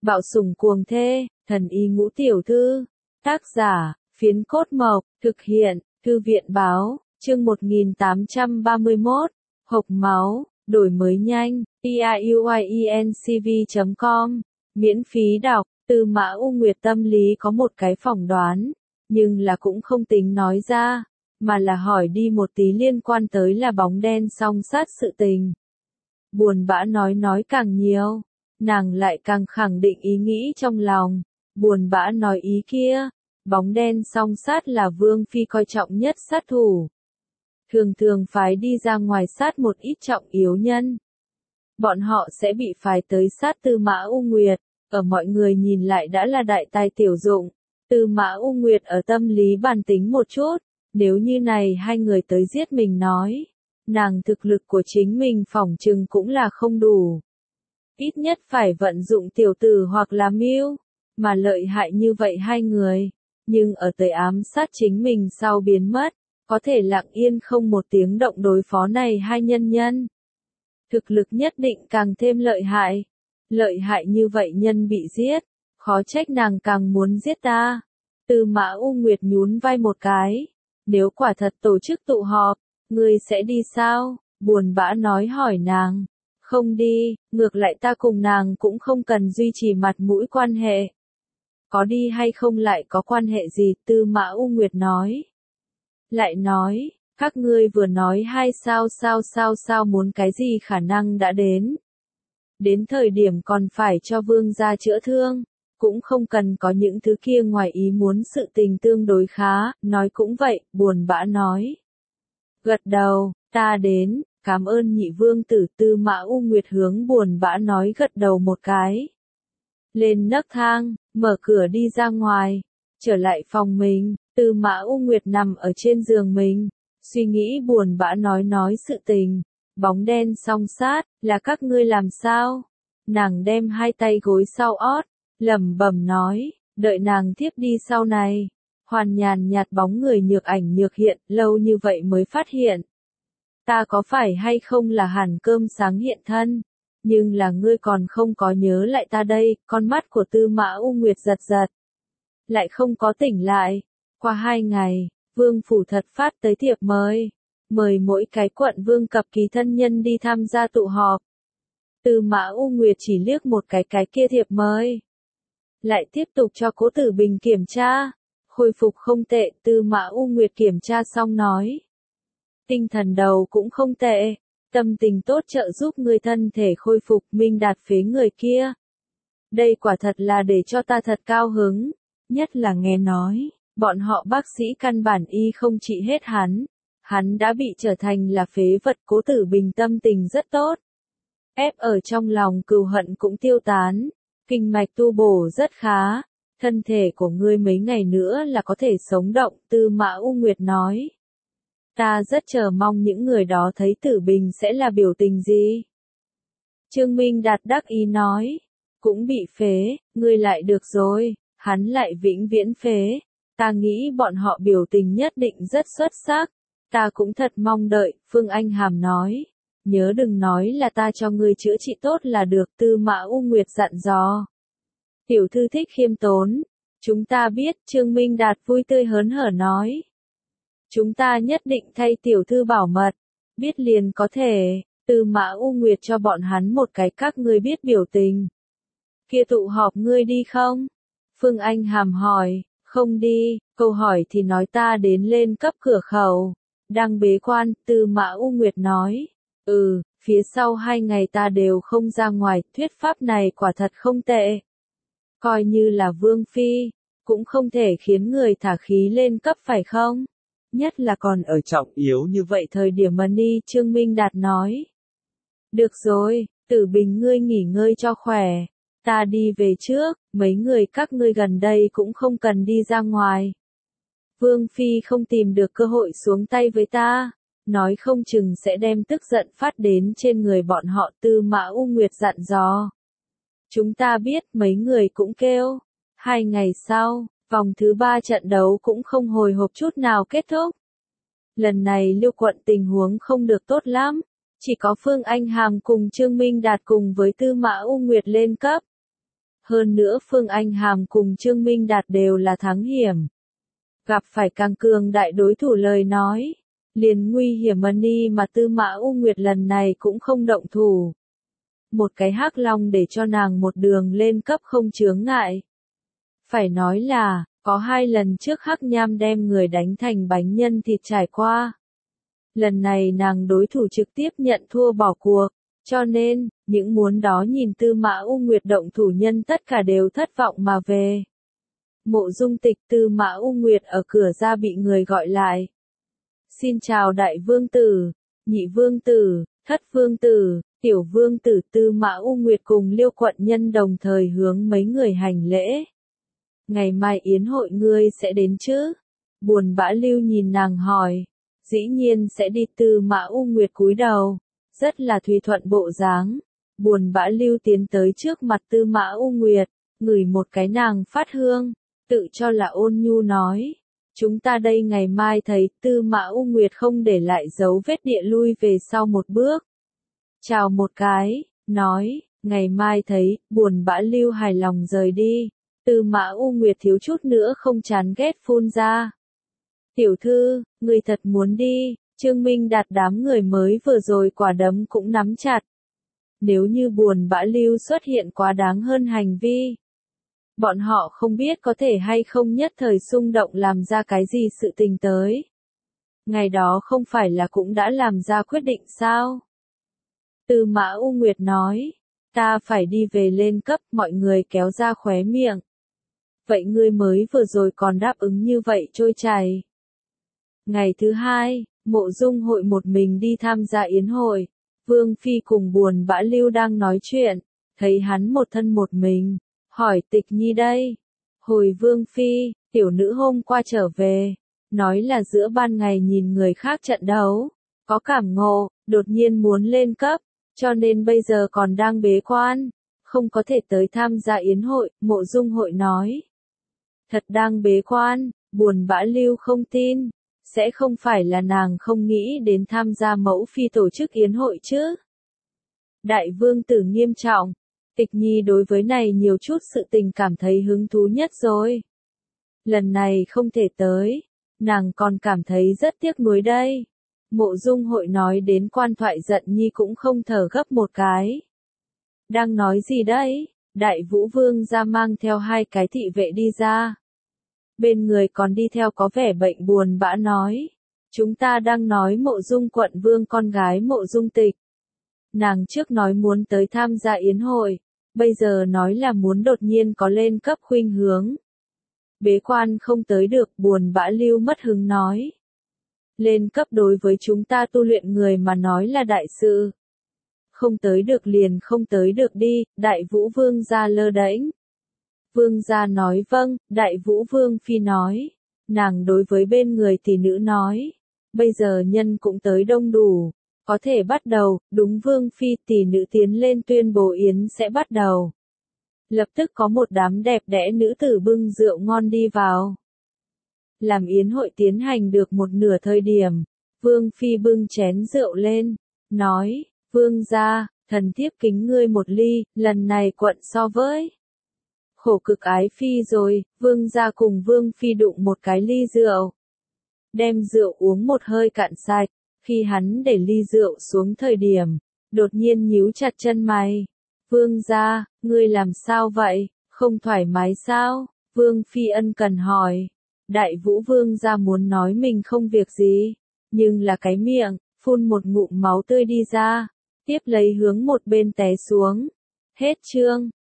Bạo sủng cuồng thê, thần y ngũ tiểu thư. Tác giả, Phiến Cốt Mộc, thực hiện, Thư viện báo, chương 1831, hộc máu, đổi mới nhanh, piuiencv.com, miễn phí đọc, Tư Mã U Nguyệt tâm lý có một cái phỏng đoán, nhưng là cũng không tính nói ra, mà là hỏi đi một tí liên quan tới là bóng đen song sát sự tình. Buồn bã nói càng nhiều, nàng lại càng khẳng định ý nghĩ trong lòng, buồn bã nói ý kia, bóng đen song sát là Vương Phi coi trọng nhất sát thủ. Thường thường phái đi ra ngoài sát một ít trọng yếu nhân. Bọn họ sẽ bị phái tới sát Tư Mã U Nguyệt, ở mọi người nhìn lại đã là đại tài tiểu dụng. Tư Mã U Nguyệt ở tâm lý bàn tính một chút, nếu như này hai người tới giết mình nói, nàng thực lực của chính mình phỏng chừng cũng là không đủ. Ít nhất phải vận dụng tiểu tử hoặc là mưu, mà lợi hại như vậy hai người, nhưng ở tới ám sát chính mình sau biến mất, có thể lặng yên không một tiếng động đối phó này hai nhân nhân. Thực lực nhất định càng thêm lợi hại như vậy nhân bị giết, khó trách nàng càng muốn giết ta. Tư Mã U Nguyệt nhún vai một cái, nếu quả thật tổ chức tụ họp, ngươi sẽ đi sao? Buồn bã nói hỏi nàng. Không đi, ngược lại ta cùng nàng cũng không cần duy trì mặt mũi quan hệ. Có đi hay không lại có quan hệ gì? Tư Mã U Nguyệt nói. Lại nói, các ngươi vừa nói hai sao muốn cái gì khả năng đã đến. Đến thời điểm còn phải cho vương gia chữa thương, cũng không cần có những thứ kia ngoài ý muốn sự tình tương đối khá, nói cũng vậy, buồn bã nói. Gật đầu, ta đến, cảm ơn nhị vương tử. Tư Mã U Nguyệt hướng buồn bã nói gật đầu một cái. Lên nấc thang, mở cửa đi ra ngoài, trở lại phòng mình, Tư Mã U Nguyệt nằm ở trên giường mình, suy nghĩ buồn bã nói sự tình. Bóng đen song sát, là các ngươi làm sao? Nàng đem hai tay gối sau ót, lẩm bẩm nói, đợi nàng tiếp đi sau này. Hoàn nhàn nhạt bóng người nhược ảnh nhược hiện, lâu như vậy mới phát hiện. Ta có phải hay không là Hàn Cơm Sáng hiện thân? Nhưng là ngươi còn không có nhớ lại ta đây, con mắt của Tư Mã U Nguyệt giật giật. Lại không có tỉnh lại. Qua 2 ngày, Vương Phủ thật phát tới thiệp mời mỗi cái quận vương cập ký thân nhân đi tham gia tụ họp. Tư Mã U Nguyệt chỉ liếc một cái kia thiệp mời. Lại tiếp tục cho Cố Tử Bình kiểm tra. Khôi phục không tệ. Tư Mã U Nguyệt kiểm tra xong nói. Tinh thần đầu cũng không tệ. Tâm tình tốt trợ giúp người thân thể khôi phục, minh đạt phế người kia. Đây quả thật là để cho ta thật cao hứng. Nhất là nghe nói, bọn họ bác sĩ căn bản y không trị hết hắn. Hắn đã bị trở thành là phế vật. Cố Tử Bình tâm tình rất tốt. Ép ở trong lòng cừu hận cũng tiêu tán. Kinh mạch tu bổ rất khá. Thân thể của ngươi mấy ngày nữa là có thể sống động. Tư Mã U Nguyệt nói. Ta rất chờ mong những người đó thấy Tử Bình sẽ là biểu tình gì. Trương Minh Đạt đắc ý nói. Cũng bị phế, ngươi lại được rồi. Hắn lại vĩnh viễn phế. Ta nghĩ bọn họ biểu tình nhất định rất xuất sắc. Ta cũng thật mong đợi. Phương Anh Hàm nói. Nhớ đừng nói là ta cho ngươi chữa trị tốt là được. Tư Mã U Nguyệt dặn dò. Tiểu thư thích khiêm tốn. Chúng ta biết. Trương Minh Đạt vui tươi hớn hở nói. Chúng ta nhất định thay tiểu thư bảo mật. Biết liền có thể. Tư Mã U Nguyệt cho bọn hắn một cái các ngươi biết biểu tình. Kia tụ họp ngươi đi không? Phương Anh Hàm hỏi. Không đi. Câu hỏi thì nói ta đến lên cấp cửa khẩu. Đang bế quan. Tư Mã U Nguyệt nói. Phía sau 2 ngày ta đều không ra ngoài. Thuyết pháp này quả thật không tệ. Coi như là Vương Phi, cũng không thể khiến người thả khí lên cấp phải không? Nhất là còn ở trọng yếu như vậy thời điểm Money. Trương Minh Đạt nói. Được rồi, Tử Bình ngươi nghỉ ngơi cho khỏe. Ta đi về trước, mấy người các ngươi gần đây cũng không cần đi ra ngoài. Vương Phi không tìm được cơ hội xuống tay với ta. Nói không chừng sẽ đem tức giận phát đến trên người bọn họ. Tư Mã U Nguyệt dặn dò. Chúng ta biết mấy người cũng kêu. 2 ngày sau, vòng thứ 3 trận đấu cũng không hồi hộp chút nào kết thúc. Lần này Lưu quận tình huống không được tốt lắm. Chỉ có Phương Anh Hàm cùng Trương Minh Đạt cùng với Tư Mã U Nguyệt lên cấp. Hơn nữa Phương Anh Hàm cùng Trương Minh Đạt đều là thắng hiểm. Gặp phải càng cường đại đối thủ lời nói. Liền nguy hiểm Mani mà Tư Mã U Nguyệt lần này cũng không động thủ. Một cái hắc long để cho nàng một đường lên cấp không chướng ngại. Phải nói là, có 2 lần trước hắc nham đem người đánh thành bánh nhân thịt trải qua. Lần này nàng đối thủ trực tiếp nhận thua bỏ cuộc, cho nên, những muốn đó nhìn Tư Mã U Nguyệt động thủ nhân tất cả đều thất vọng mà về. Mộ Dung Tịch Tư Mã U Nguyệt ở cửa ra bị người gọi lại. Xin chào đại vương tử, nhị vương tử, thất vương tử, tiểu vương tử. Tư Mã U Nguyệt cùng Liêu quận nhân đồng thời hướng mấy người hành lễ. Ngày mai yến hội ngươi sẽ đến chứ? Buồn bã Lưu nhìn nàng hỏi. Dĩ nhiên sẽ đi. Tư Mã U Nguyệt cúi đầu, rất là thùy thuận bộ dáng. Buồn bã Lưu tiến tới trước mặt Tư Mã U Nguyệt, ngửi một cái nàng phát hương, tự cho là ôn nhu nói. Chúng ta đây ngày mai thấy. Tư Mã U Nguyệt không để lại dấu vết địa lui về sau một bước. Chào một cái, nói, ngày mai thấy. Buồn bã Lưu hài lòng rời đi. Tư Mã U Nguyệt thiếu chút nữa không chán ghét phun ra. Tiểu thư, người thật muốn đi. Trương Minh Đạt đám người mới vừa rồi quả đấm cũng nắm chặt. Nếu như buồn bã Lưu xuất hiện quá đáng hơn hành vi. Bọn họ không biết có thể hay không nhất thời xung động làm ra cái gì sự tình tới. Ngày đó không phải là cũng đã làm ra quyết định sao? Tư Mã U Nguyệt nói, ta phải đi về lên cấp. Mọi người kéo ra khóe miệng. Vậy ngươi mới vừa rồi còn đáp ứng như vậy trôi chảy. Ngày thứ 2, Mộ Dung Hội một mình đi tham gia yến hội. Vương Phi cùng buồn bã Lưu đang nói chuyện, thấy hắn một thân một mình, hỏi Tịch Nhi đây. Hồi Vương Phi, tiểu nữ hôm qua trở về, nói là giữa ban ngày nhìn người khác trận đấu, có cảm ngộ, đột nhiên muốn lên cấp, cho nên bây giờ còn đang bế quan, không có thể tới tham gia yến hội. Mộ Dung Hội nói. Thật đang bế quan, buồn bã Lưu không tin. Sẽ không phải là nàng không nghĩ đến tham gia mẫu phi tổ chức yến hội chứ? Đại vương tử nghiêm trọng. Tịch Nhi đối với này nhiều chút sự tình cảm thấy hứng thú nhất rồi. Lần này không thể tới. Nàng còn cảm thấy rất tiếc nuối đây. Mộ Dung Hội nói đến quan thoại giận Nhi cũng không thở gấp một cái. Đang nói gì đấy? Đại Vũ Vương ra mang theo 2 cái thị vệ đi ra. Bên người còn đi theo có vẻ bệnh buồn bã nói. Chúng ta đang nói Mộ Dung quận vương con gái Mộ Dung Tịch. Nàng trước nói muốn tới tham gia yến hội. Bây giờ nói là muốn đột nhiên có lên cấp khuynh hướng. Bế quan không tới được. Buồn bã Lưu mất hứng nói. Lên cấp đối với chúng ta tu luyện người mà nói là đại sự. Không tới được liền không tới được đi. Đại Vũ Vương gia lơ đễnh. Vương gia nói vâng. Đại Vũ Vương Phi nói. Nàng đối với bên người tỷ nữ nói. Bây giờ nhân cũng tới đông đủ. Có thể bắt đầu. Đúng Vương Phi. Tỷ nữ tiến lên tuyên bố yến sẽ bắt đầu. Lập tức có một đám đẹp đẽ nữ tử bưng rượu ngon đi vào. Làm yến hội tiến hành được một nửa thời điểm. Vương Phi bưng chén rượu lên. Nói. Vương gia, thần thiếp kính ngươi một ly. Lần này quận so với khổ cực ái phi rồi. Vương gia cùng Vương Phi đụng một cái ly rượu. Đem rượu uống một hơi cạn sạch. Khi hắn để ly rượu xuống thời điểm, đột nhiên nhíu chặt chân mày. Vương gia, ngươi làm sao vậy? Không thoải mái sao? Vương Phi ân cần hỏi. Đại Vũ Vương gia muốn nói mình không việc gì, nhưng là cái miệng, phun một ngụm máu tươi đi ra. Tiếp lấy hướng một bên té xuống. Hết chương.